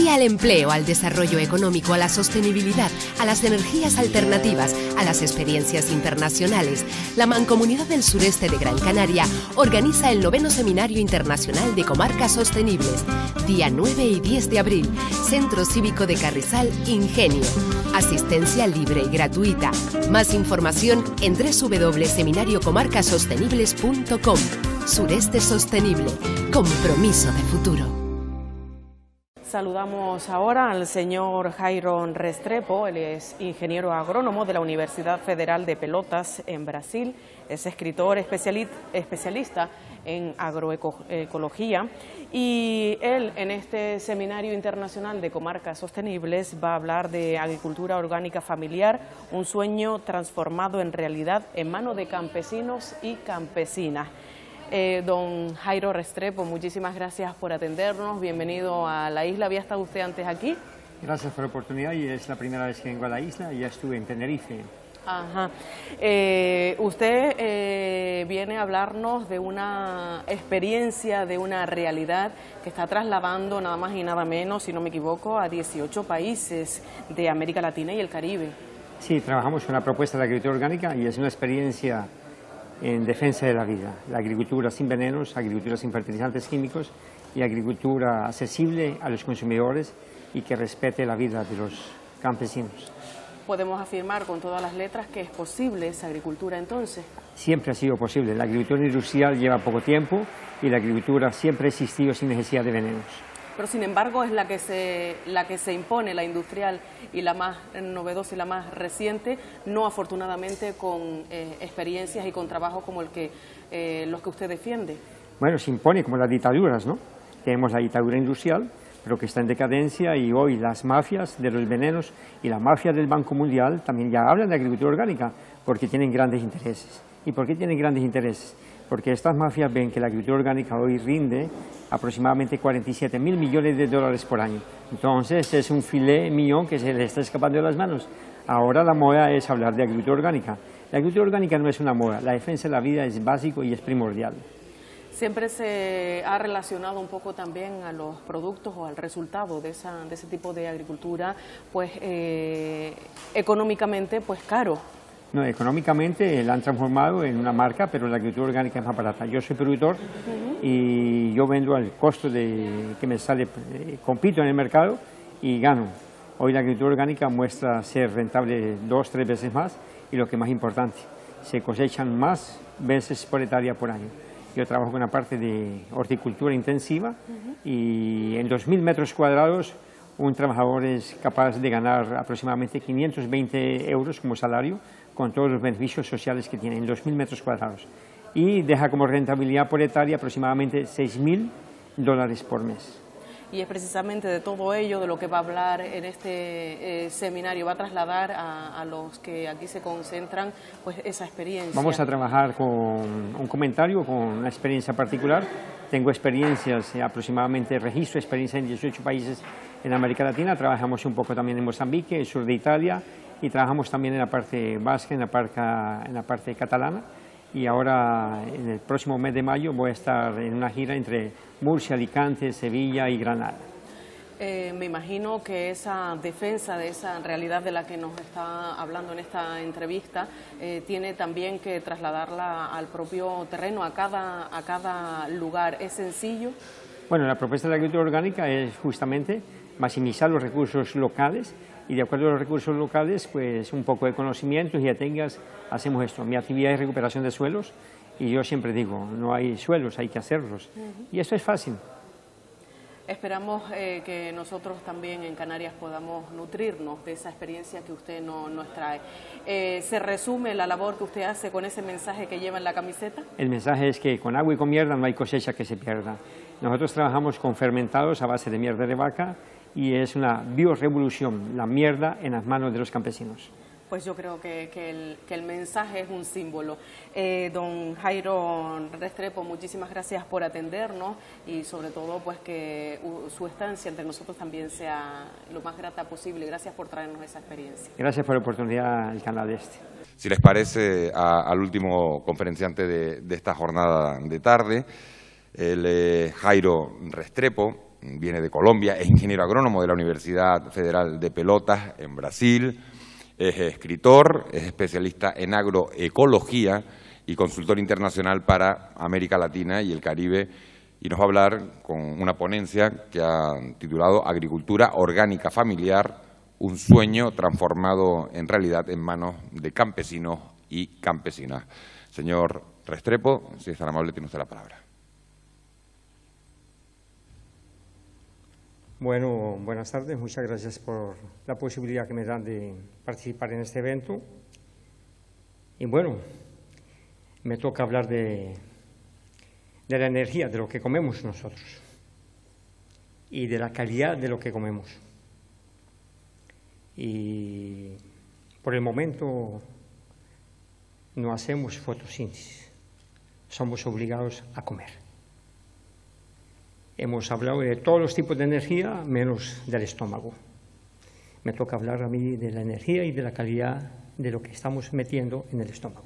al empleo, al desarrollo económico, a la sostenibilidad, a las energías alternativas, a las experiencias internacionales, la Mancomunidad del Sureste de Gran Canaria organiza el 9º Seminario Internacional de Comarcas Sostenibles, día 9 y 10 de abril, Centro Cívico de Carrizal, Ingenio. Asistencia libre y gratuita. Más información en www.seminariocomarcasostenibles.com. Sureste Sostenible. Compromiso de futuro. Saludamos ahora al señor Jairo Restrepo. Él es ingeniero agrónomo de la Universidad Federal de Pelotas en Brasil. Es escritor especialista en agroecología y él en este Seminario Internacional de Comarcas Sostenibles va a hablar de agricultura orgánica familiar, un sueño transformado en realidad en manos de campesinos y campesinas. Don Jairo Restrepo, muchísimas gracias por atendernos, bienvenido a la isla. ¿Había estado usted antes aquí? Gracias por la oportunidad y es la primera vez que vengo a la isla, ya estuve en Tenerife. Ajá. Usted viene a hablarnos de una experiencia, de una realidad que está trasladando nada más y nada menos, si no me equivoco, a 18 países de América Latina y el Caribe. Sí, trabajamos con una propuesta de agricultura orgánica y es una experiencia en defensa de la vida. La agricultura sin venenos, agricultura sin fertilizantes químicos y agricultura accesible a los consumidores y que respete la vida de los campesinos. ¿Podemos afirmar con todas las letras que es posible esa agricultura entonces? Siempre ha sido posible. La agricultura industrial lleva poco tiempo y la agricultura siempre ha existido sin necesidad de venenos. Pero sin embargo es la que se impone, la industrial y la más novedosa y la más reciente, no afortunadamente con experiencias y con trabajos como los que usted defiende. Bueno, se impone como las dictaduras, ¿no? Tenemos la dictadura industrial, pero que está en decadencia, y hoy las mafias de los venenos y la mafia del Banco Mundial también ya hablan de agricultura orgánica porque tienen grandes intereses. ¿Y por qué tienen grandes intereses? Porque estas mafias ven que la agricultura orgánica hoy rinde aproximadamente 47.000 millones de dólares por año. Entonces es un filé millón que se le está escapando de las manos. Ahora la moda es hablar de agricultura orgánica. La agricultura orgánica no es una moda, la defensa de la vida es básico y es primordial. Siempre se ha relacionado un poco también a los productos o al resultado de ese tipo de agricultura, pues económicamente pues caro. No, económicamente la han transformado en una marca, pero la agricultura orgánica es más barata. Yo soy productor y yo vendo al costo de que me sale, compito en el mercado y gano. Hoy la agricultura orgánica muestra ser rentable 2-3 veces más y lo que es más importante, se cosechan más veces por hectárea por año. Yo trabajo con una parte de horticultura intensiva y en 2.000 metros cuadrados un trabajador es capaz de ganar aproximadamente 520 euros como salario, con todos los beneficios sociales que tiene en 2.000 metros cuadrados. Y deja como rentabilidad por hectárea aproximadamente $6.000 por mes. Y es precisamente de todo ello de lo que va a hablar en este seminario, va a trasladar a los que aquí se concentran pues esa experiencia. Vamos a trabajar con un comentario, con una experiencia particular. Tengo experiencias, aproximadamente registro, experiencia en 18 países en América Latina, trabajamos un poco también en Mozambique, el sur de Italia, y trabajamos también en la parte vasca, en la parte catalana, y ahora en el próximo mes de mayo voy a estar en una gira entre Murcia, Alicante, Sevilla y Granada. Me imagino que esa defensa de esa realidad de la que nos está hablando en esta entrevista tiene también que trasladarla al propio terreno, a cada lugar. ¿Es sencillo? Bueno, la propuesta de la agricultura orgánica es justamente maximizar los recursos locales y de acuerdo a los recursos locales, pues un poco de conocimientos y ya tengas, hacemos esto. Mi actividad es recuperación de suelos y yo siempre digo, no hay suelos, hay que hacerlos. Y eso es fácil. Esperamos que nosotros también en Canarias podamos nutrirnos de esa experiencia que usted nos trae. ¿Se resume la labor que usted hace con ese mensaje que lleva en la camiseta? El mensaje es que con agua y con mierda no hay cosecha que se pierda. Nosotros trabajamos con fermentados a base de mierda de vaca y es una biorevolución, la mierda en las manos de los campesinos. Pues yo creo que el mensaje es un símbolo. Don Jairo Restrepo, muchísimas gracias por atendernos y sobre todo pues que su estancia entre nosotros también sea lo más grata posible. Gracias por traernos esa experiencia. Gracias por la oportunidad del canal este. Si les parece, al último conferenciante de esta jornada de tarde, el Jairo Restrepo, viene de Colombia, es ingeniero agrónomo de la Universidad Federal de Pelotas en Brasil, es escritor, es especialista en agroecología y consultor internacional para América Latina y el Caribe, y nos va a hablar con una ponencia que ha titulado Agricultura Orgánica Familiar, un sueño transformado en realidad en manos de campesinos y campesinas. Señor Restrepo, si es tan amable, tiene usted la palabra. Bueno, buenas tardes. Muchas gracias por la posibilidad que me dan de participar en este evento. Y bueno, me toca hablar de la energía, de lo que comemos nosotros y de la calidad de lo que comemos. Y por el momento no hacemos fotosíntesis, somos obligados a comer. Hemos hablado de todos los tipos de energía, menos del estómago. Me toca hablar a mí de la energía y de la calidad de lo que estamos metiendo en el estómago.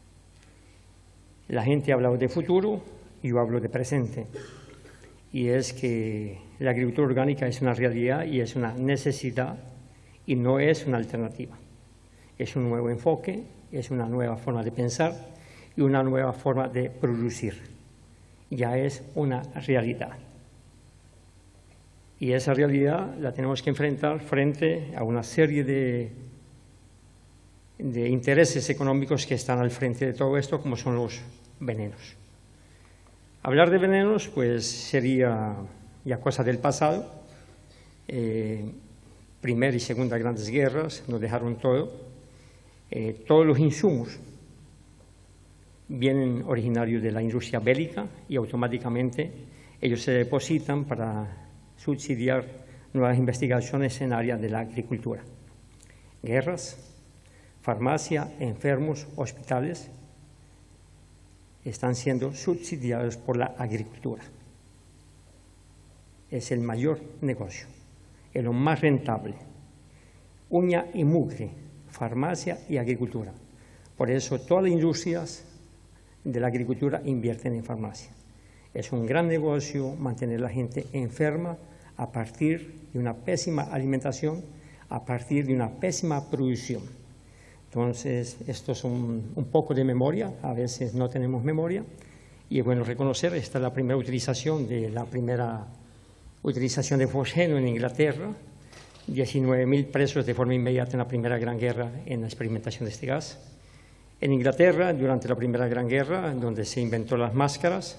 La gente ha hablado de futuro, yo hablo de presente. Y es que la agricultura orgánica es una realidad y es una necesidad y no es una alternativa. Es un nuevo enfoque, es una nueva forma de pensar y una nueva forma de producir. Ya es una realidad. Y esa realidad la tenemos que enfrentar frente a una serie de intereses económicos que están al frente de todo esto, como son los venenos. Hablar de venenos, pues, sería ya cosa del pasado. Primera y Segunda grandes guerras nos dejaron todo. Todos los insumos vienen originarios de la industria bélica y automáticamente ellos se depositan para subsidiar nuevas investigaciones en área de la agricultura. Guerras, farmacia, enfermos, hospitales están siendo subsidiados por la agricultura. Es el mayor negocio, es lo más rentable. Uña y mugre, farmacia y agricultura. Por eso todas las industrias de la agricultura invierten en farmacia. Es un gran negocio mantener a la gente enferma a partir de una pésima alimentación, a partir de una pésima producción. Entonces, esto es un poco de memoria, a veces no tenemos memoria, y es bueno reconocer, esta es la primera utilización de fosgeno en Inglaterra, 19.000 presos de forma inmediata en la Primera Gran Guerra en la experimentación de este gas. En Inglaterra, durante la Primera Gran Guerra, donde se inventó las máscaras,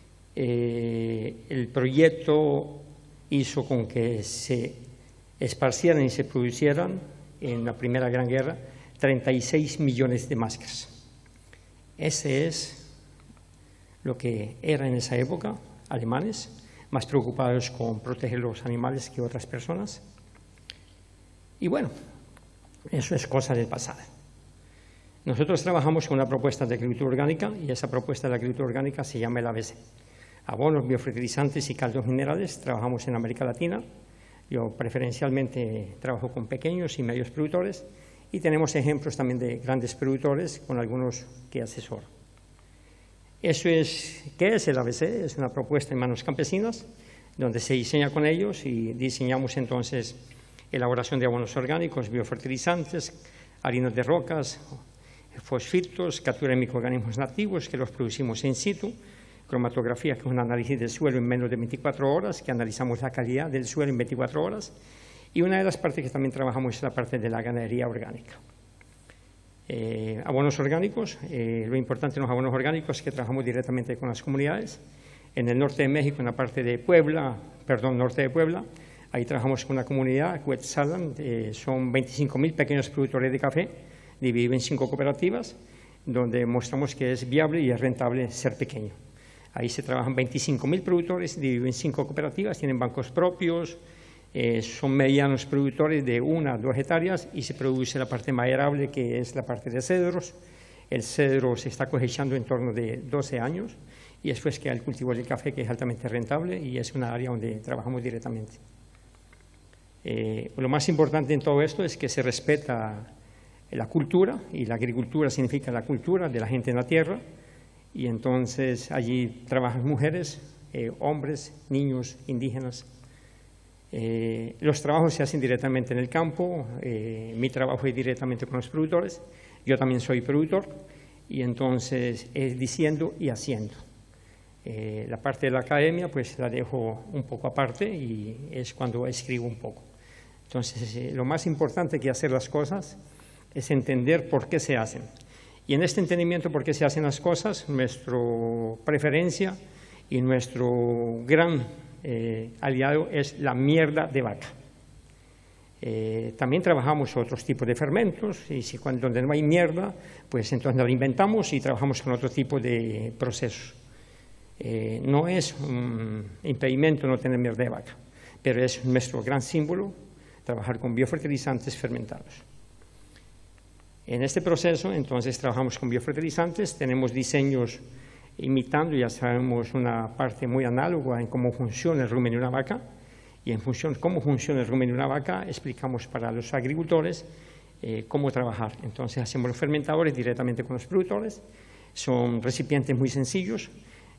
el proyecto hizo con que se esparcieran y se producieran en la Primera Gran Guerra 36 millones de máscaras. Ese es lo que era en esa época, alemanes, más preocupados con proteger los animales que otras personas. Y bueno, eso es cosa del pasado. Nosotros trabajamos con una propuesta de agricultura orgánica y esa propuesta de agricultura orgánica se llama el ABC. Abonos, biofertilizantes y caldos minerales. Trabajamos en América Latina. Yo preferencialmente trabajo con pequeños y medios productores y tenemos ejemplos también de grandes productores con algunos que asesoro. ¿Qué es el ABC? Es una propuesta en manos campesinas donde se diseña con ellos y diseñamos entonces elaboración de abonos orgánicos, biofertilizantes, harinas de rocas, fosfitos, captura de microorganismos nativos que los producimos in situ, cromatografía, que es un análisis del suelo en menos de 24 horas, que analizamos la calidad del suelo en 24 horas, y una de las partes que también trabajamos es la parte de la ganadería orgánica. Abonos orgánicos, lo importante en los abonos orgánicos es que trabajamos directamente con las comunidades. En el norte de México, en la parte de norte de Puebla, ahí trabajamos con una comunidad, Cuetzalan, son 25.000 pequeños productores de café, divididos en 5 cooperativas, donde mostramos que es viable y es rentable ser pequeño. Ahí se trabajan 25.000 productores, divididos en 5 cooperativas, tienen bancos propios, son medianos productores de 1 a 2 hectáreas y se produce la parte maderable, que es la parte de cedros. El cedro se está cosechando en torno de 12 años y después queda el cultivo del café, que es altamente rentable y es una área donde trabajamos directamente. Lo más importante en todo esto es que se respeta la cultura, y la agricultura significa la cultura de la gente en la tierra, y entonces allí trabajan mujeres, hombres, niños, indígenas, Los trabajos se hacen directamente en el campo, mi trabajo es directamente con los productores, yo también soy productor, y entonces es diciendo y haciendo. La parte de la academia pues la dejo un poco aparte y es cuando escribo un poco. Entonces lo más importante que hacer las cosas es entender por qué se hacen. Y en este entendimiento por qué se hacen las cosas, nuestra preferencia y nuestro gran aliado es la mierda de vaca. También trabajamos otros tipos de fermentos y si donde no hay mierda, pues entonces nos la inventamos y trabajamos con otro tipo de procesos. No es un impedimento no tener mierda de vaca, pero es nuestro gran símbolo trabajar con biofertilizantes fermentados. En este proceso, entonces, trabajamos con biofertilizantes, tenemos diseños imitando, ya sabemos una parte muy análoga en cómo funciona el rumen de una vaca, y en función de cómo funciona el rumen de una vaca, explicamos para los agricultores cómo trabajar. Entonces, hacemos los fermentadores directamente con los productores, son recipientes muy sencillos,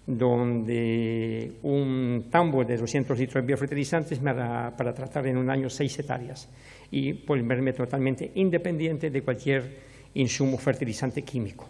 donde un tambo de 200 litros de biofertilizantes me da para tratar en un año 6 hectáreas y volverme totalmente independiente de cualquier insumo fertilizante químico.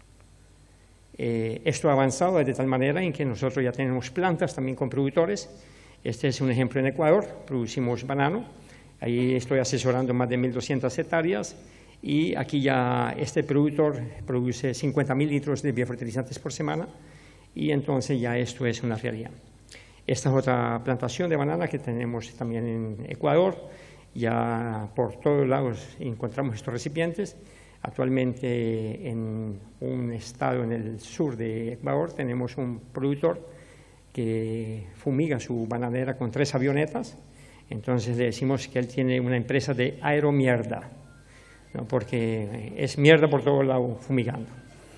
Esto ha avanzado de tal manera en que nosotros ya tenemos plantas también con productores. Este es un ejemplo en Ecuador, producimos banano, ahí estoy asesorando más de 1.200 hectáreas y aquí ya este productor produce 50.000 litros de biofertilizantes por semana. Y entonces ya esto es una realidad. Esta es otra plantación de banana que tenemos también en Ecuador. Ya por todos lados encontramos estos recipientes. Actualmente en un estado en el sur de Ecuador tenemos un productor que fumiga su bananera con 3 avionetas. Entonces le decimos que él tiene una empresa de aeromierda, ¿no? Porque es mierda por todos lados fumigando.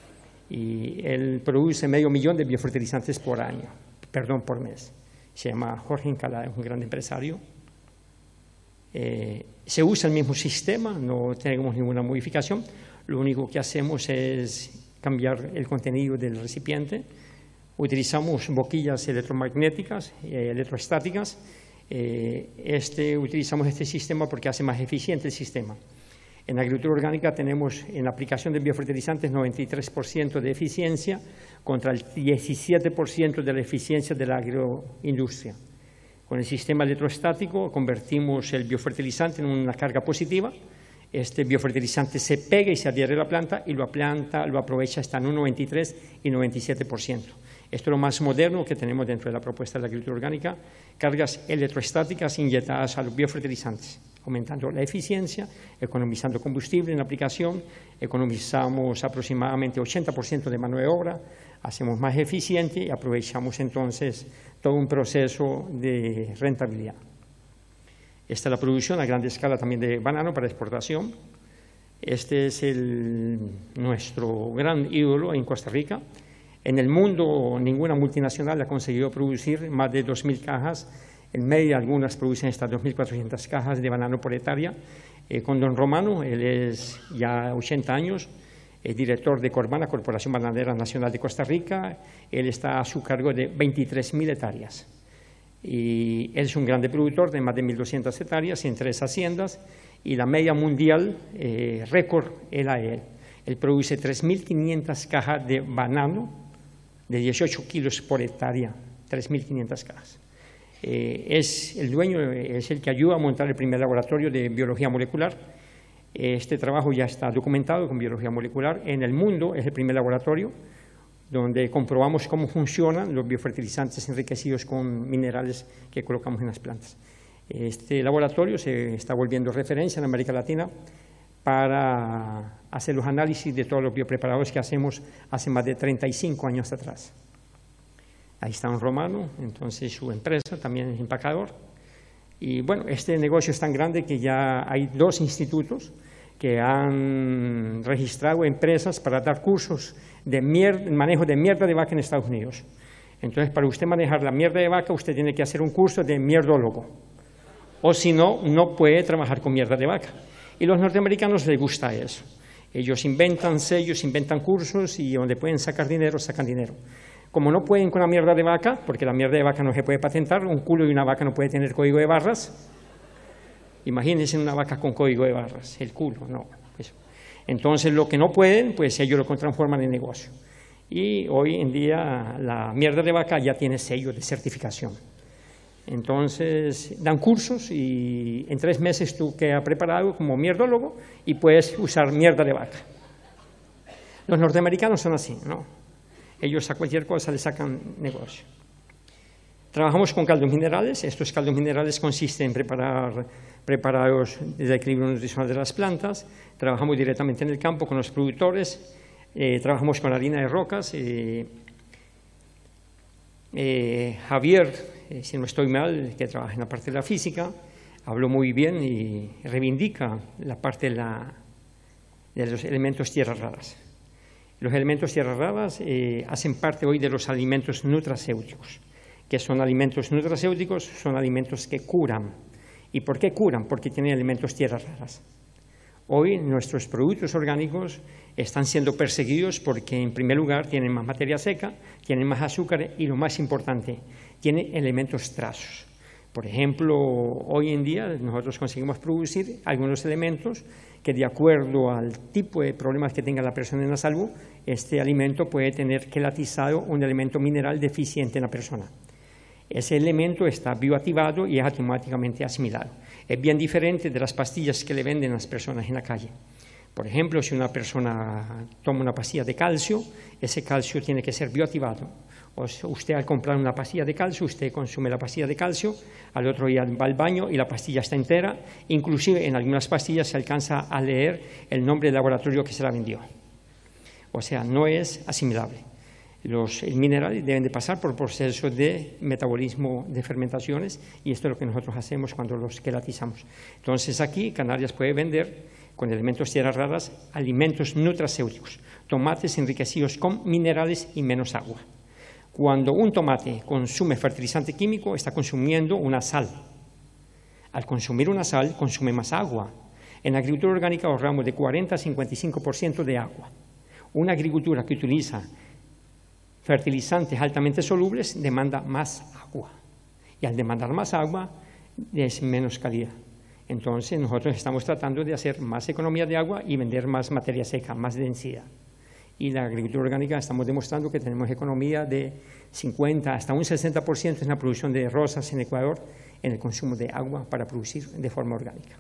Y él produce 500.000 de biofertilizantes por mes. Se llama Jorge Encalada, es un gran empresario. Se usa el mismo sistema, no tenemos ninguna modificación. Lo único que hacemos es cambiar el contenido del recipiente. Utilizamos boquillas electromagnéticas, electroestáticas. Utilizamos este sistema porque hace más eficiente el sistema. En agricultura orgánica tenemos en la aplicación de biofertilizantes 93% de eficiencia contra el 17% de la eficiencia de la agroindustria. Con el sistema electrostático convertimos el biofertilizante en una carga positiva. Este biofertilizante se pega y se adhiere a la planta y la planta lo aprovecha hasta en un 93 y 97%. Esto es lo más moderno que tenemos dentro de la propuesta de la agricultura orgánica, cargas electrostáticas inyectadas a los biofertilizantes, aumentando la eficiencia, economizando combustible en la aplicación, economizamos aproximadamente 80% de mano de obra, hacemos más eficiente y aprovechamos entonces todo un proceso de rentabilidad. Esta es la producción a gran escala también de banano para exportación. Este es nuestro gran ídolo en Costa Rica. En el mundo ninguna multinacional ha conseguido producir más de 2.000 cajas. En media algunas producen estas 2.400 cajas de banano por hectárea. Con don Romano, él es ya 80 años, director de Cormana, Corporación Bananera Nacional de Costa Rica. Él está a su cargo de 23.000 hectáreas. Y él es un grande productor de más de 1.200 hectáreas en 3 haciendas y la media mundial récord era él. Él produce 3.500 cajas de banano de 18 kilos por hectárea, 3.500 cajas. Es el dueño, es el que ayuda a montar el primer laboratorio de biología molecular. Este trabajo ya está documentado con biología molecular. En el mundo es el primer laboratorio donde comprobamos cómo funcionan los biofertilizantes enriquecidos con minerales que colocamos en las plantas. Este laboratorio se está volviendo referencia en América Latina para hacer los análisis de todos los biopreparados que hacemos hace más de 35 años atrás. Ahí está un Romano, entonces su empresa también es empacador. Y bueno, este negocio es tan grande que ya hay 2 institutos que han registrado empresas para dar cursos de manejo de mierda de vaca en Estados Unidos. Entonces, para usted manejar la mierda de vaca, usted tiene que hacer un curso de mierdólogo. O si no, no puede trabajar con mierda de vaca. Y a los norteamericanos les gusta eso. Ellos inventan sellos, inventan cursos y donde pueden sacar dinero, sacan dinero. Como no pueden con la mierda de vaca, porque la mierda de vaca no se puede patentar, un culo de una vaca no puede tener código de barras. Imagínense una vaca con código de barras, el culo, no. Eso. Entonces, lo que no pueden, pues ellos lo transforman en negocio. Y hoy en día la mierda de vaca ya tiene sello de certificación. Entonces, dan cursos y en 3 meses tú quedas preparado como mierdólogo y puedes usar mierda de vaca. Los norteamericanos son así, ¿no? Ellos a cualquier cosa le sacan negocio. Trabajamos con caldos minerales. Estos caldos minerales consisten en preparar preparados del equilibrio nutricional de las plantas. Trabajamos directamente en el campo con los productores. Trabajamos con harina de rocas. Javier, si no estoy mal, que trabaja en la parte de la física, habló muy bien y reivindica la parte de los elementos tierras raras. Los elementos tierras raras hacen parte hoy de los alimentos nutracéuticos. ¿Qué son alimentos nutracéuticos? Son alimentos que curan. ¿Y por qué curan? Porque tienen elementos tierras raras. Hoy nuestros productos orgánicos están siendo perseguidos porque, en primer lugar, tienen más materia seca, tienen más azúcar y, lo más importante, tienen elementos trazos. Por ejemplo, hoy en día nosotros conseguimos producir algunos elementos que, de acuerdo al tipo de problemas que tenga la persona en la salud, este alimento puede tener quelatizado un elemento mineral deficiente en la persona. Ese elemento está bioactivado y es automáticamente asimilado. Es bien diferente de las pastillas que le venden a las personas en la calle. Por ejemplo, si una persona toma una pastilla de calcio, ese calcio tiene que ser bioactivado. O sea, usted, al comprar una pastilla de calcio, usted consume la pastilla de calcio, al otro día va al baño y la pastilla está entera. Inclusive en algunas pastillas se alcanza a leer el nombre del laboratorio que se la vendió. O sea, no es asimilable. Los minerales deben de pasar por procesos de metabolismo de fermentaciones, y esto es lo que nosotros hacemos cuando los quelatizamos. Entonces, aquí Canarias puede vender con elementos tierras raras alimentos nutracéuticos, tomates enriquecidos con minerales y menos agua. Cuando un tomate consume fertilizante químico, está consumiendo una sal. Al consumir una sal, consume más agua. En la agricultura orgánica ahorramos de 40 a 55% de agua. Una agricultura que utiliza fertilizantes altamente solubles demanda más agua, y al demandar más agua es menos calidad. Entonces nosotros estamos tratando de hacer más economía de agua y vender más materia seca, más densidad. Y la agricultura orgánica estamos demostrando que tenemos economía de 50 hasta un 60% en la producción de rosas en Ecuador, en el consumo de agua para producir de forma orgánica.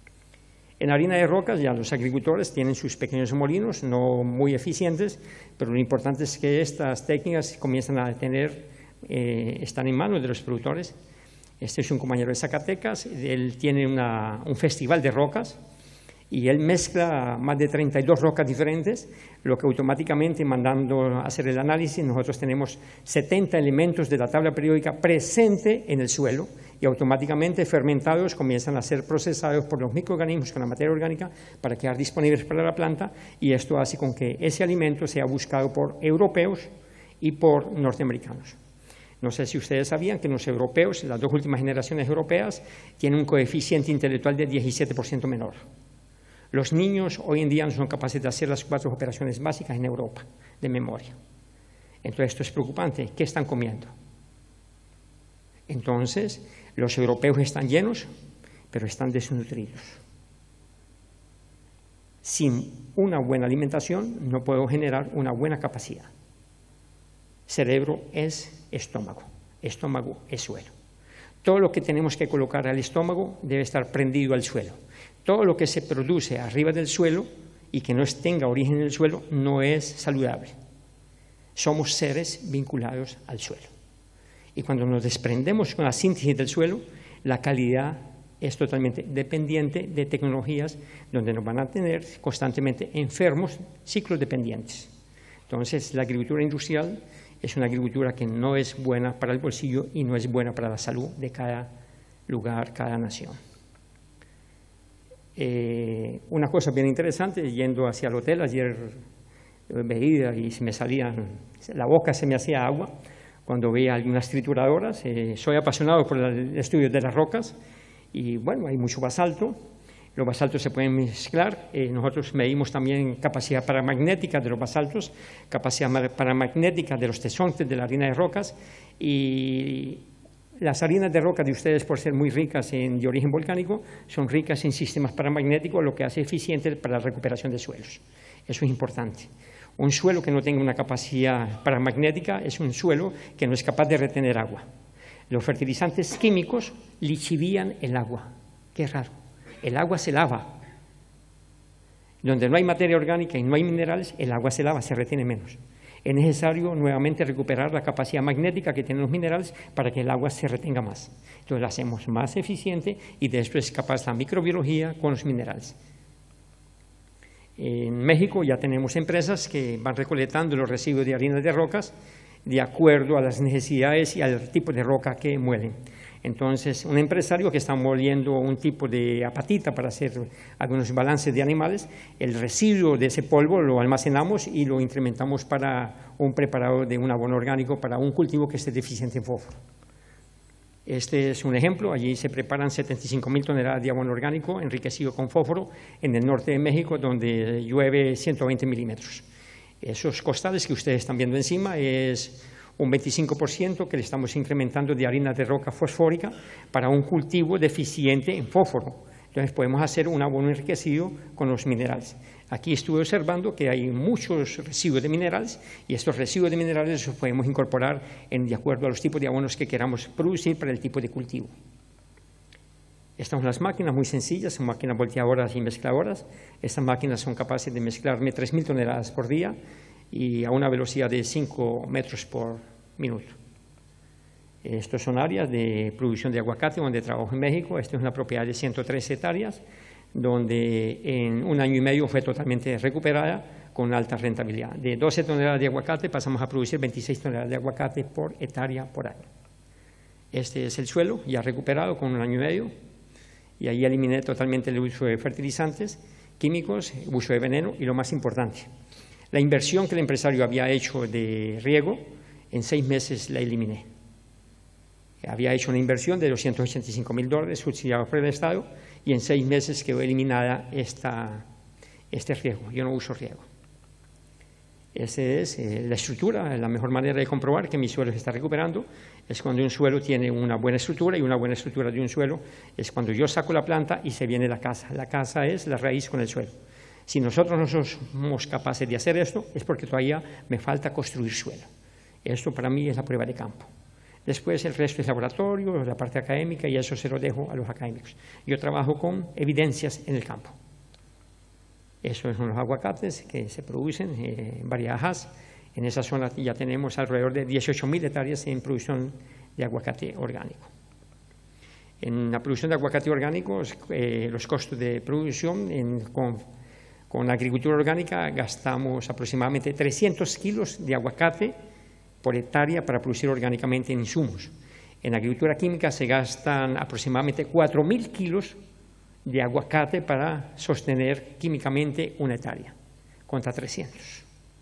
En harina de rocas ya los agricultores tienen sus pequeños molinos, no muy eficientes, pero lo importante es que estas técnicas comienzan a tener, están en manos de los productores. Este es un compañero de Zacatecas, él tiene un festival de rocas y él mezcla más de 32 rocas diferentes, lo que automáticamente, mandando a hacer el análisis, nosotros tenemos 70 elementos de la tabla periódica presente en el suelo, y automáticamente fermentados comienzan a ser procesados por los microorganismos con la materia orgánica para quedar disponibles para la planta, y esto hace con que ese alimento sea buscado por europeos y por norteamericanos. No sé si ustedes sabían que los europeos, las 2 últimas generaciones europeas, tienen un coeficiente intelectual de 17% menor. Los niños hoy en día no son capaces de hacer las 4 operaciones básicas en Europa de memoria. Entonces esto es preocupante. ¿Qué están comiendo? Entonces, los europeos están llenos, pero están desnutridos. Sin una buena alimentación no puedo generar una buena capacidad. Cerebro es estómago, estómago es suelo. Todo lo que tenemos que colocar al estómago debe estar prendido al suelo. Todo lo que se produce arriba del suelo y que no tenga origen en el suelo no es saludable. Somos seres vinculados al suelo. Y cuando nos desprendemos con la síntesis del suelo, la calidad es totalmente dependiente de tecnologías donde nos van a tener constantemente enfermos, ciclos dependientes. Entonces, la agricultura industrial es una agricultura que no es buena para el bolsillo y no es buena para la salud de cada lugar, cada nación. Una cosa bien interesante, yendo hacia el hotel, ayer veía y la boca se me hacía agua cuando veía algunas trituradoras. Soy apasionado por el estudio de las rocas y bueno, hay mucho basalto. Los basaltos se pueden mezclar. Nosotros medimos también capacidad paramagnética de los basaltos, capacidad paramagnética de los tesontes de la harina de rocas, y las harinas de roca de ustedes, por ser muy ricas de origen volcánico, son ricas en sistemas paramagnéticos, lo que hace eficiente para la recuperación de suelos. Eso es importante. Un suelo que no tenga una capacidad paramagnética es un suelo que no es capaz de retener agua. Los fertilizantes químicos lixivían el agua. Qué raro. El agua se lava. Donde no hay materia orgánica y no hay minerales, el agua se lava, se retiene menos. Es necesario nuevamente recuperar la capacidad magnética que tienen los minerales para que el agua se retenga más. Entonces la hacemos más eficiente y de esto es capaz la microbiología con los minerales. En México ya tenemos empresas que van recolectando los residuos de harina de rocas de acuerdo a las necesidades y al tipo de roca que muelen. Entonces, un empresario que está moliendo un tipo de apatita para hacer algunos balances de animales, el residuo de ese polvo lo almacenamos y lo incrementamos para un preparado de un abono orgánico para un cultivo que esté deficiente en fósforo. Este es un ejemplo. Allí se preparan 75.000 toneladas de abono orgánico enriquecido con fósforo en el norte de México, donde llueve 120 milímetros. Esos costales que ustedes están viendo encima es un 25% que le estamos incrementando de harina de roca fosfórica para un cultivo deficiente en fósforo. Entonces podemos hacer un abono enriquecido con los minerales. Aquí estuve observando que hay muchos residuos de minerales y estos residuos de minerales los podemos incorporar de acuerdo a los tipos de abonos que queramos producir para el tipo de cultivo. Estas son las máquinas muy sencillas, son máquinas volteadoras y mezcladoras. Estas máquinas son capaces de mezclarme 3.000 toneladas por día y a una velocidad de 5 metros por minuto. Estos son áreas de producción de aguacate donde trabajo en México. Esta es una propiedad de 103 hectáreas, donde en un año y medio fue totalmente recuperada con alta rentabilidad. De 12 toneladas de aguacate pasamos a producir 26 toneladas de aguacate por hectárea por año. Este es el suelo ya recuperado con un año y medio, y ahí eliminé totalmente el uso de fertilizantes químicos, uso de veneno y lo más importante, la inversión que el empresario había hecho de riego, en 6 meses la eliminé. Había hecho una inversión de $285.000 subsidiados por el Estado y en 6 meses quedó eliminada este riego. Yo no uso riego. Esa es la estructura. La mejor manera de comprobar que mi suelo se está recuperando es cuando un suelo tiene una buena estructura, y una buena estructura de un suelo es cuando yo saco la planta y se viene la casa. La casa es la raíz con el suelo. Si nosotros no somos capaces de hacer esto, es porque todavía me falta construir suelo. Esto para mí es la prueba de campo. Después el resto es laboratorio, la parte académica, y eso se lo dejo a los académicos. Yo trabajo con evidencias en el campo. Esos son los aguacates que se producen en Bariajas. En esa zona ya tenemos alrededor de 18.000 hectáreas en producción de aguacate orgánico. En la producción de aguacate orgánico, los costos de producción con la agricultura orgánica gastamos aproximadamente 300 kilos de aguacate por hectárea para producir orgánicamente en insumos. En agricultura química se gastan aproximadamente 4.000 kilos de aguacate para sostener químicamente una hectárea, contra 300.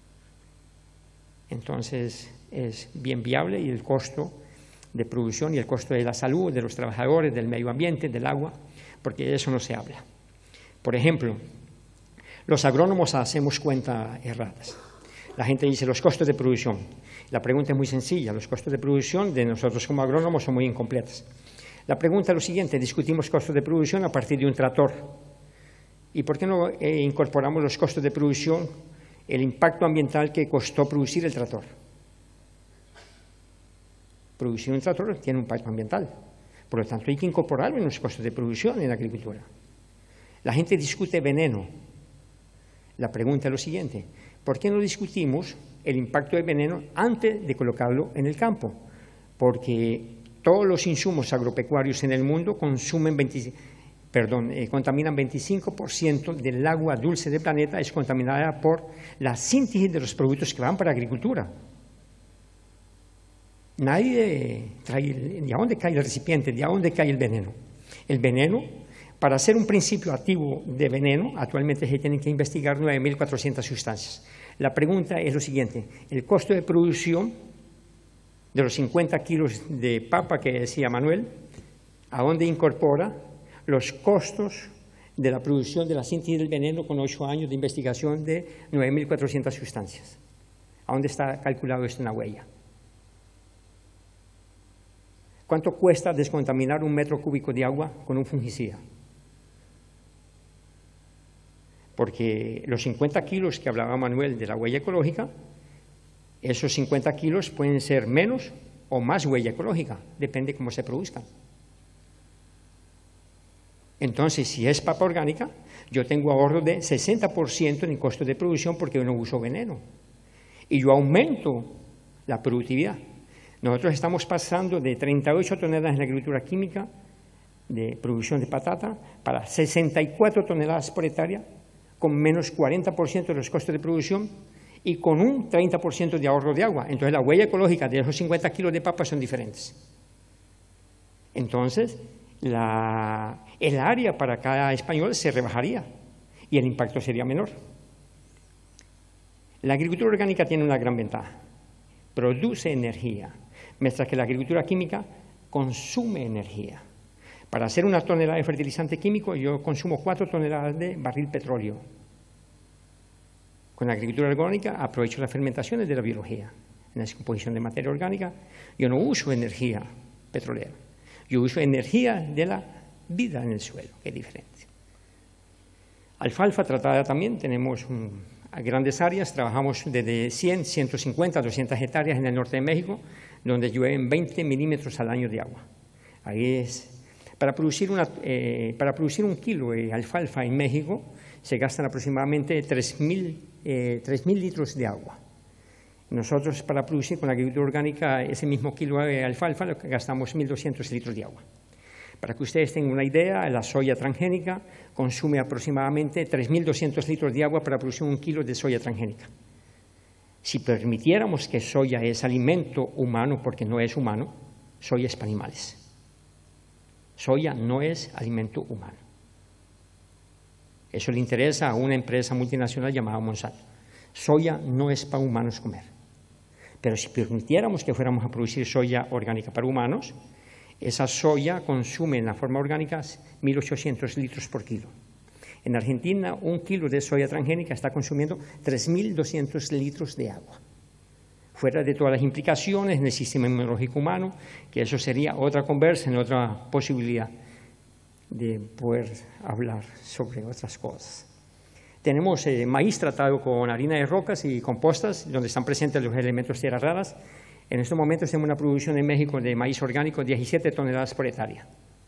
Entonces es bien viable, y el costo de producción y el costo de la salud de los trabajadores, del medio ambiente, del agua, porque de eso no se habla. Por ejemplo, los agrónomos hacemos cuentas erradas. La gente dice los costos de producción. La pregunta es muy sencilla. Los costos de producción de nosotros como agrónomos son muy incompletas. La pregunta es lo siguiente: discutimos costos de producción a partir de un tractor. ¿Y por qué no incorporamos los costos de producción, el impacto ambiental que costó producir el tractor? Producir un tractor tiene un impacto ambiental. Por lo tanto, hay que incorporarlo en los costos de producción en la agricultura. La gente discute veneno. La pregunta es lo siguiente: ¿por qué no discutimos el impacto de veneno antes de colocarlo en el campo? Porque todos los insumos agropecuarios en el mundo contaminan 25% del agua dulce del planeta, es contaminada por la síntesis de los productos que van para la agricultura. Nadie trae, ¿de dónde cae el recipiente? ¿De dónde cae el veneno? El veneno, para ser un principio activo de veneno, actualmente se tienen que investigar 9.400 sustancias. La pregunta es lo siguiente: el costo de producción de los 50 kilos de papa que decía Manuel, ¿a dónde incorpora los costos de la producción de la síntesis del veneno con 8 años de investigación de 9.400 sustancias. ¿A dónde está calculado esto en la huella? ¿Cuánto cuesta descontaminar 1 metro cúbico de agua con un fungicida? Porque los 50 kilos que hablaba Manuel de la huella ecológica, esos 50 kilos pueden ser menos o más huella ecológica, depende cómo se produzcan. Entonces, si es papa orgánica, yo tengo ahorro de 60% en el costo de producción porque yo no uso veneno. Y yo aumento la productividad. Nosotros estamos pasando de 38 toneladas en la agricultura química de producción de patata para 64 toneladas por hectárea, con menos 40% de los costos de producción y con un 30% de ahorro de agua. Entonces, la huella ecológica de esos 50 kilos de papa son diferentes. Entonces, el área para cada español se rebajaría y el impacto sería menor. La agricultura orgánica tiene una gran ventaja. Produce energía, mientras que la agricultura química consume energía. Para hacer 1 tonelada de fertilizante químico, yo consumo 4 toneladas de barril petróleo. Con la agricultura orgánica aprovecho las fermentaciones de la biología. En la descomposición de materia orgánica, yo no uso energía petrolera. Yo uso energía de la vida en el suelo, que es diferente. Alfalfa tratada también, tenemos grandes áreas, trabajamos desde 100, 150, 200 hectáreas en el norte de México, donde llueven 20 milímetros al año de agua. Ahí es, para producir 1 kilo de alfalfa en México se gastan aproximadamente 3.000 litros de agua. Nosotros, para producir con la agricultura orgánica ese mismo kilo de alfalfa, gastamos 1.200 litros de agua. Para que ustedes tengan una idea, la soya transgénica consume aproximadamente 3.200 litros de agua para producir 1 kilo de soya transgénica. Si permitiéramos que soya es alimento humano, porque no es humano, soya es para animales. Soya no es alimento humano. Eso le interesa a una empresa multinacional llamada Monsanto. Soya no es para humanos comer. Pero si permitiéramos que fuéramos a producir soya orgánica para humanos, esa soya consume en la forma orgánica 1.800 litros por kilo. En Argentina, 1 kilo de soya transgénica está consumiendo 3.200 litros de agua. Fuera de todas las implicaciones en el sistema inmunológico humano, que eso sería otra conversa, en otra posibilidad de poder hablar sobre otras cosas. Tenemos maíz tratado con harina de rocas y compostas, donde están presentes los elementos tierras raras. En estos momentos tenemos una producción en México de maíz orgánico de 17 toneladas por hectárea.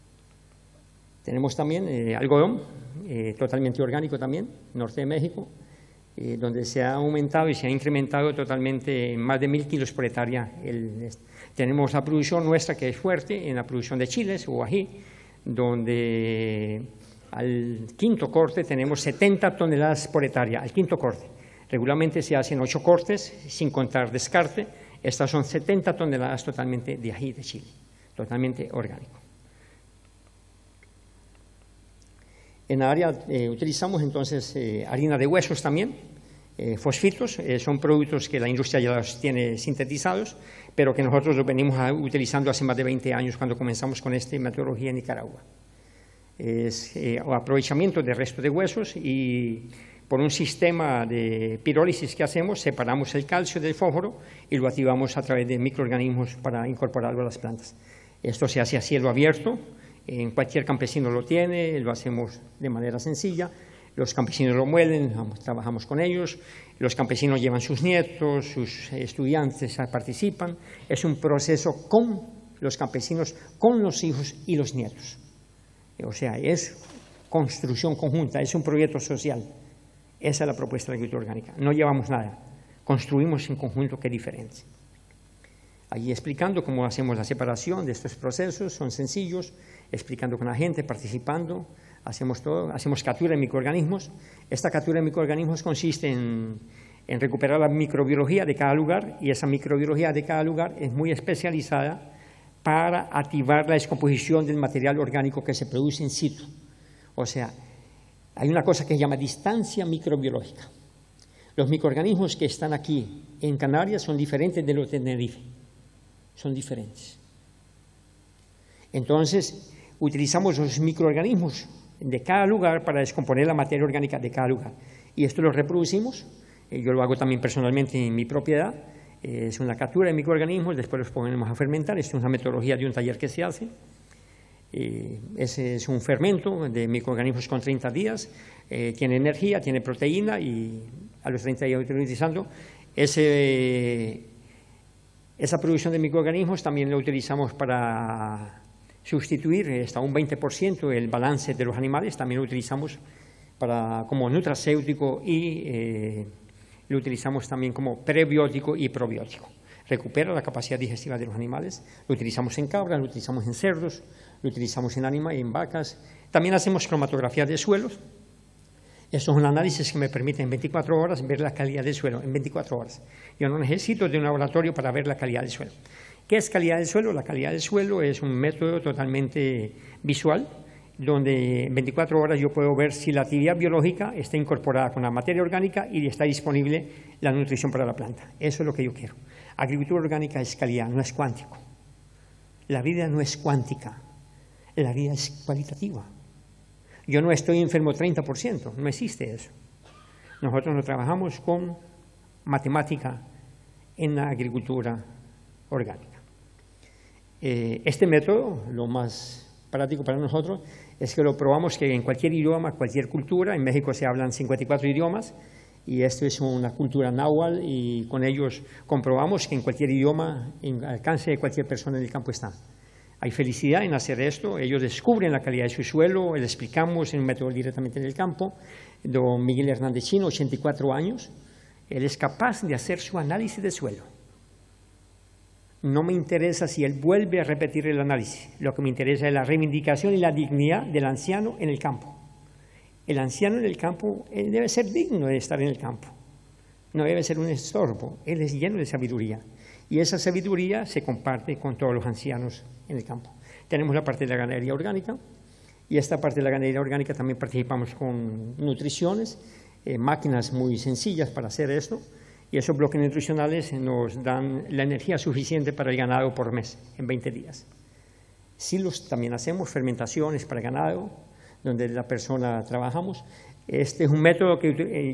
Tenemos también algodón, totalmente orgánico también, norte de México, donde se ha aumentado y se ha incrementado totalmente en más de 1.000 kilos por hectárea. Tenemos la producción nuestra, que es fuerte, en la producción de chiles o ají, donde al quinto corte tenemos 70 toneladas por hectárea, al quinto corte. Regularmente se hacen 8 cortes, sin contar descarte. Estas son 70 toneladas totalmente de ají de chile, totalmente orgánico. En la área utilizamos entonces harina de huesos también, fosfitos, son productos que la industria ya los tiene sintetizados, pero que nosotros los venimos utilizando hace más de 20 años cuando comenzamos con esta metodología en Nicaragua. Es aprovechamiento de resto de huesos y por un sistema de pirólisis que hacemos, separamos el calcio del fósforo y lo activamos a través de microorganismos para incorporarlo a las plantas. Esto se hace a cielo abierto, en cualquier campesino lo tiene, lo hacemos de manera sencilla, los campesinos lo muelen, trabajamos con ellos, los campesinos llevan sus nietos, sus estudiantes participan, es un proceso con los campesinos, con los hijos y los nietos. O sea, es construcción conjunta, es un proyecto social. Esa es la propuesta de la agricultura orgánica. No llevamos nada, construimos en conjunto, que es diferente. Allí explicando cómo hacemos la separación de estos procesos, son sencillos, explicando con la gente, participando, hacemos todo, hacemos captura de microorganismos. Esta captura de microorganismos consiste en recuperar la microbiología de cada lugar, y esa microbiología de cada lugar es muy especializada para activar la descomposición del material orgánico que se produce in situ. O sea, hay una cosa que se llama distancia microbiológica. Los microorganismos que están aquí en Canarias son diferentes de los de Tenerife. Son diferentes. Entonces, utilizamos los microorganismos de cada lugar para descomponer la materia orgánica de cada lugar. Y esto lo reproducimos, yo lo hago también personalmente en mi propiedad, es una captura de microorganismos, después los ponemos a fermentar, esto es una metodología de un taller que se hace. Ese es un fermento de microorganismos con 30 días, tiene energía, tiene proteína y a los 30 días utilizando esa producción de microorganismos también lo utilizamos para sustituir hasta un 20% el balance de los animales, también lo utilizamos como nutracéutico y lo utilizamos también como prebiótico y probiótico. Recupera la capacidad digestiva de los animales, lo utilizamos en cabras, lo utilizamos en cerdos, lo utilizamos en vacas. También hacemos cromatografía de suelos. Esto es un análisis que me permite en 24 horas ver la calidad del suelo, en 24 horas. Yo no necesito de un laboratorio para ver la calidad del suelo. ¿Qué es calidad del suelo? La calidad del suelo es un método totalmente visual, donde en 24 horas yo puedo ver si la actividad biológica está incorporada con la materia orgánica y está disponible la nutrición para la planta. Eso es lo que yo quiero. Agricultura orgánica es calidad, no es cuántico. La vida no es cuántica, la vida es cualitativa. Yo no estoy enfermo 30%, no existe eso. Nosotros no trabajamos con matemática en la agricultura orgánica. Este método, lo más práctico para nosotros, es que lo probamos que en cualquier idioma, cualquier cultura, en México se hablan 54 idiomas, y esto es una cultura náhuatl, y con ellos comprobamos que en cualquier idioma, en alcance de cualquier persona en el campo está. Hay felicidad en hacer esto, ellos descubren la calidad de su suelo, les explicamos en un método directamente en el campo. Don Miguel Hernández Chino, 84 años, él es capaz de hacer su análisis de suelo. No me interesa si él vuelve a repetir el análisis, lo que me interesa es la reivindicación y la dignidad del anciano en el campo. El anciano en el campo, él debe ser digno de estar en el campo, no debe ser un estorbo, él es lleno de sabiduría. Y esa sabiduría se comparte con todos los ancianos en el campo. Tenemos la parte de la ganadería orgánica, y esta parte de la ganadería orgánica también participamos con nutriciones, máquinas muy sencillas para hacer esto, y esos bloques nutricionales nos dan la energía suficiente para el ganado por mes, en 20 días. Silos también hacemos, fermentaciones para ganado, donde la persona trabajamos. Este es un método que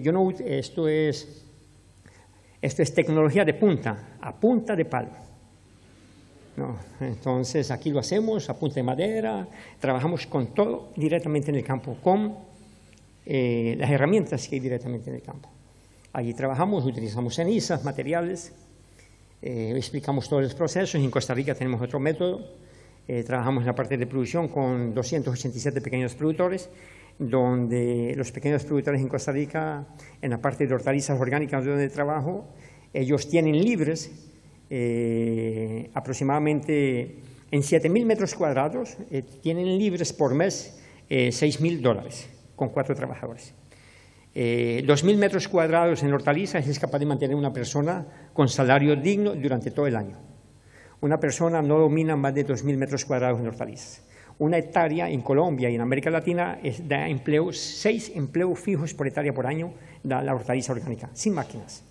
esto es tecnología de punta, a punta de palo. No, entonces aquí lo hacemos a punta de madera, trabajamos con todo directamente en el campo, con las herramientas que hay directamente en el campo. Allí trabajamos, utilizamos cenizas, materiales, explicamos todos los procesos. En Costa Rica tenemos otro método, trabajamos en la parte de producción con 287 pequeños productores, donde los pequeños productores en Costa Rica, en la parte de hortalizas orgánicas donde trabajo, ellos tienen libres aproximadamente en 7.000 metros cuadrados, tienen libres por mes $6.000 con 4 trabajadores. 2.000 metros cuadrados en hortalizas es capaz de mantener una persona con salario digno durante todo el año. Una persona no domina más de 2.000 metros cuadrados en hortalizas. Una hectárea en Colombia y en América Latina da 6 empleos fijos por hectárea por año, da la hortaliza orgánica, sin máquinas.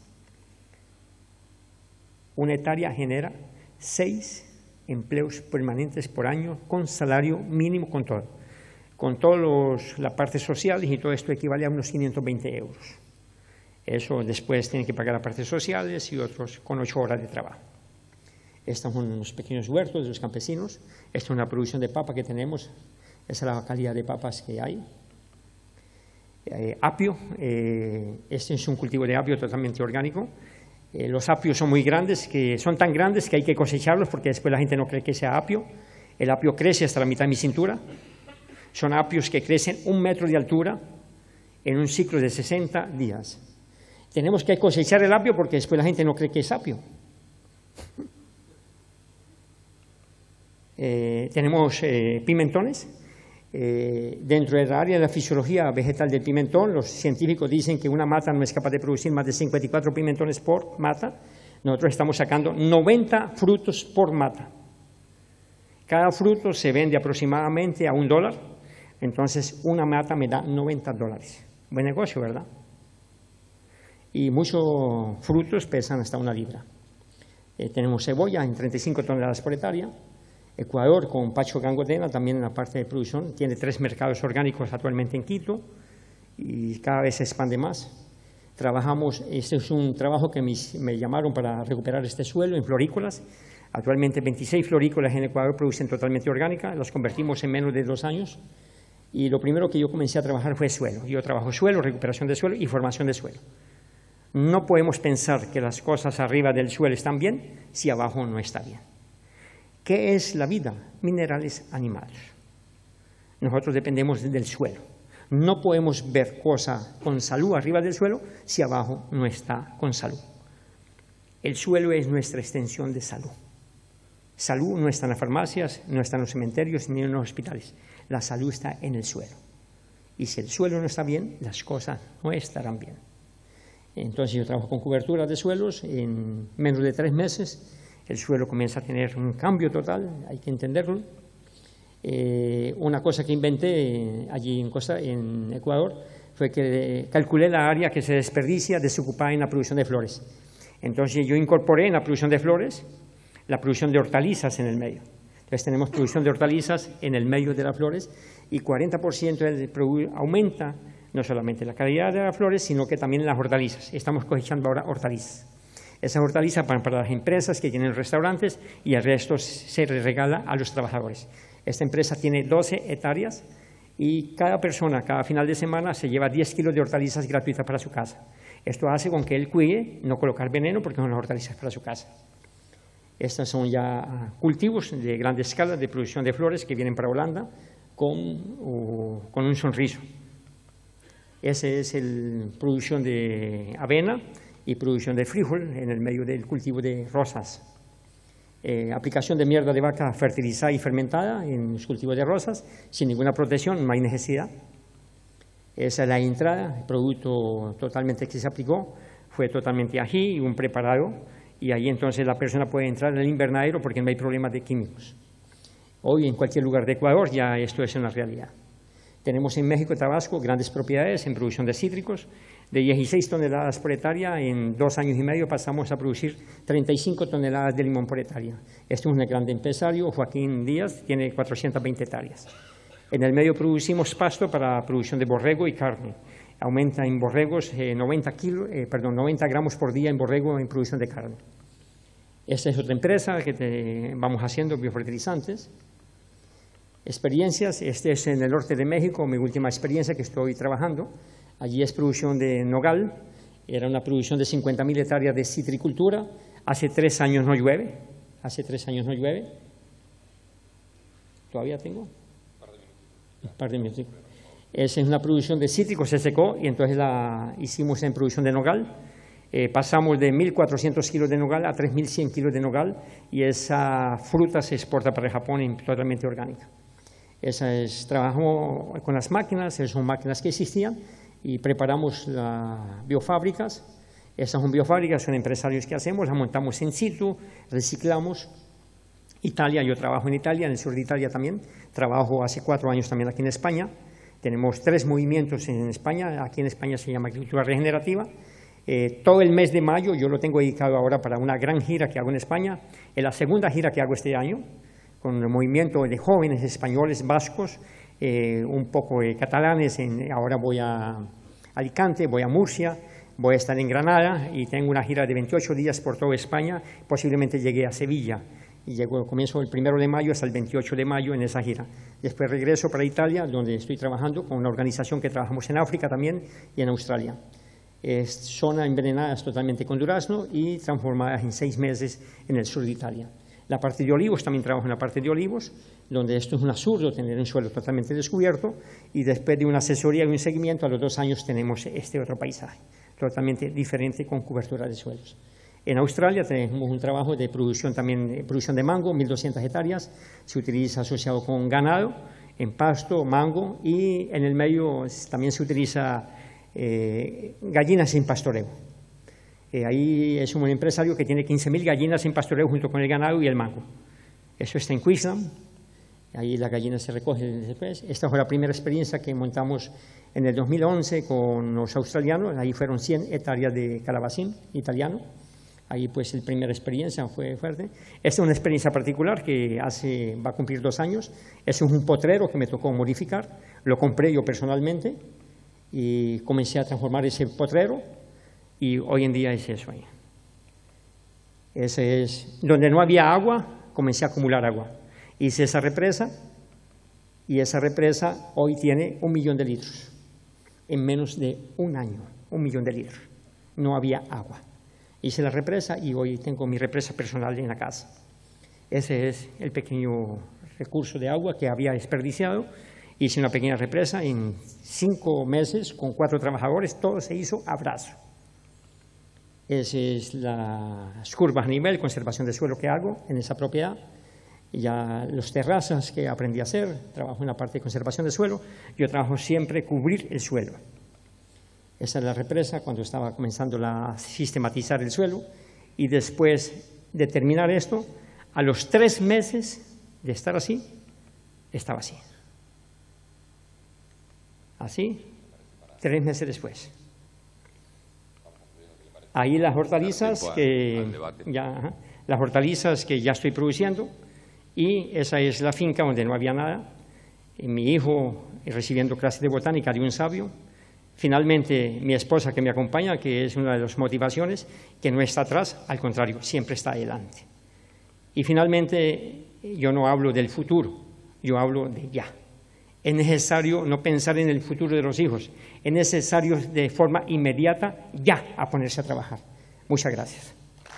Una hectárea genera 6 empleos permanentes por año con salario mínimo, con todo. Con todas las partes sociales y todo esto equivale a unos 520 euros. Eso después tienen que pagar las partes sociales y otros con 8 horas de trabajo. Estos son unos pequeños huertos de los campesinos. Esta es una producción de papa que tenemos. Esa es la calidad de papas que hay. Apio. Este es un cultivo de apio totalmente orgánico. Los apios son muy grandes, son tan grandes que hay que cosecharlos porque después la gente no cree que sea apio. El apio crece hasta la mitad de mi cintura. Son apios que crecen 1 metro de altura en un ciclo de 60 días. Tenemos que cosechar el apio porque después la gente no cree que es apio. Tenemos pimentones. Dentro del área de la fisiología vegetal del pimentón, los científicos dicen que una mata no es capaz de producir más de 54 pimentones por mata. Nosotros estamos sacando 90 frutos por mata. Cada fruto se vende aproximadamente a $1, entonces una mata me da $90. Buen negocio, ¿verdad? Y muchos frutos pesan hasta 1 libra. Tenemos cebolla en 35 toneladas por hectárea. Ecuador, con Pacho Gangotena, también en la parte de producción, tiene 3 mercados orgánicos actualmente en Quito y cada vez se expande más. Trabajamos, este es un trabajo que me llamaron para recuperar este suelo en florícolas. Actualmente 26 florícolas en Ecuador producen totalmente orgánica, las convertimos en menos de 2 años. Y lo primero que yo comencé a trabajar fue suelo. Yo trabajo suelo, recuperación de suelo y formación de suelo. No podemos pensar que las cosas arriba del suelo están bien si abajo no está bien. ¿Qué es la vida? Minerales, animales. Nosotros dependemos del suelo. No podemos ver cosa con salud arriba del suelo si abajo no está con salud. El suelo es nuestra extensión de salud. Salud no está en las farmacias, no está en los cementerios ni en los hospitales. La salud está en el suelo. Y si el suelo no está bien, las cosas no estarán bien. Entonces yo trabajo con cobertura de suelos. En menos de 3 meses el suelo comienza a tener un cambio total, hay que entenderlo. Una cosa que inventé allí en Ecuador fue que calculé la área que se desperdicia desocupada en la producción de flores. Entonces yo incorporé en la producción de flores la producción de hortalizas en el medio. Entonces tenemos producción de hortalizas en el medio de las flores y 40% aumenta no solamente la calidad de las flores, sino que también las hortalizas. Estamos cosechando ahora hortalizas. Esas hortalizas van para las empresas que tienen restaurantes y el resto se regala a los trabajadores. Esta empresa tiene 12 hectáreas y cada persona, cada final de semana, se lleva 10 kilos de hortalizas gratuitas para su casa. Esto hace con que él cuide no colocar veneno porque son las hortalizas para su casa. Estos son ya cultivos de grande escala de producción de flores que vienen para Holanda con un sonriso. Esa es la producción de avena y producción de frijol en el medio del cultivo de rosas. Aplicación de mierda de vaca fertilizada y fermentada en los cultivos de rosas, sin ninguna protección, no hay necesidad. Esa es la entrada, el producto totalmente que se aplicó, fue totalmente ají y un preparado, y ahí entonces la persona puede entrar en el invernadero porque no hay problema de químicos. Hoy en cualquier lugar de Ecuador ya esto es una realidad. Tenemos en México y Tabasco grandes propiedades en producción de cítricos. De 16 toneladas por hectárea, en 2 años y medio pasamos a producir 35 toneladas de limón por hectárea. Este es un gran empresario, Joaquín Díaz, tiene 420 hectáreas. En el medio producimos pasto para producción de borrego y carne. Aumenta en borregos 90 gramos por día en borrego en producción de carne. Esta es otra empresa que vamos haciendo biofertilizantes. Experiencias, este es en el norte de México, mi última experiencia que estoy trabajando. Allí es producción de nogal, era una producción de 50.000 hectáreas de citricultura. Hace 3 años no llueve, Todavía tengo un par de minutos. Esa es una producción de cítricos, se secó y entonces la hicimos en producción de nogal. Pasamos de 1.400 kilos de nogal a 3.100 kilos de nogal y esa fruta se exporta para Japón totalmente orgánica. Trabajamos con las máquinas, esas son máquinas que existían y preparamos las biofábricas. Esas son biofábricas, son empresarios que hacemos, las montamos in situ, reciclamos. Italia, yo trabajo en Italia, en el sur de Italia también. Trabajo hace 4 años también aquí en España. Tenemos 3 movimientos en España, aquí en España se llama agricultura regenerativa. Todo el mes de mayo yo lo tengo dedicado ahora para una gran gira que hago en España. Es la segunda gira que hago este año, con el movimiento de jóvenes españoles vascos, un poco catalanes. Ahora voy a Alicante, voy a Murcia, voy a estar en Granada y tengo una gira de 28 días por toda España. Posiblemente llegue a Sevilla. Y comienzo el 1 de mayo hasta el 28 de mayo en esa gira. Después regreso para Italia, donde estoy trabajando con una organización que trabajamos en África también y en Australia. Son envenenadas totalmente con durazno y transformadas en 6 meses en el sur de Italia. La parte de olivos, también trabajo en la parte de olivos, donde esto es un absurdo tener un suelo totalmente descubierto y después de una asesoría y un seguimiento, a los 2 años tenemos este otro paisaje, totalmente diferente con cobertura de suelos. En Australia tenemos un trabajo de producción también, producción de mango, 1.200 hectáreas, se utiliza asociado con ganado, en pasto, mango y en el medio también se utiliza gallinas en pastoreo. Ahí es un empresario que tiene 15.000 gallinas en pastoreo junto con el ganado y el mango. Eso está en Queensland, ahí las gallinas se recogen después. Esta fue la primera experiencia que montamos en el 2011 con los australianos, ahí fueron 100 hectáreas de calabacín italiano. Ahí pues la primera experiencia fue fuerte. Es una experiencia particular que va a cumplir 2 años. Es un potrero que me tocó modificar. Lo compré yo personalmente y comencé a transformar ese potrero y hoy en día es eso ahí. Ese es donde no había agua, comencé a acumular agua. Hice esa represa y esa represa hoy tiene 1 millón de litros. En menos de un año, 1 millón de litros. No había agua. Hice la represa y hoy tengo mi represa personal en la casa. Ese es el pequeño recurso de agua que había desperdiciado. Hice una pequeña represa en 5 meses con 4 trabajadores, todo se hizo a brazo. Esas es las curvas a nivel, conservación de suelo que hago en esa propiedad. Ya los terrazas que aprendí a hacer, trabajo en la parte de conservación de suelo. Yo trabajo siempre cubrir el suelo. Esa es la represa cuando estaba comenzando a sistematizar el suelo y después de terminar esto, a los 3 meses de estar así, estaba así. Así, 3 meses después. Ahí las hortalizas que ya estoy produciendo y esa es la finca donde no había nada. Y mi hijo recibiendo clases de botánica de un sabio. Finalmente, mi esposa que me acompaña, que es una de las motivaciones, que no está atrás, al contrario, siempre está adelante. Y finalmente, yo no hablo del futuro, yo hablo de ya. Es necesario no pensar en el futuro de los hijos, es necesario de forma inmediata ya a ponerse a trabajar. Muchas gracias.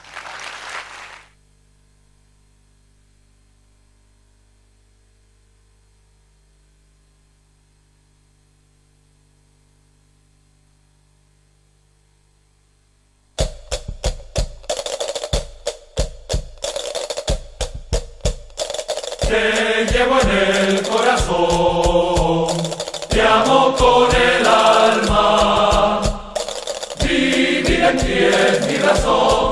Te llevo en el corazón, te amo con el alma, vivir en ti es mi razón.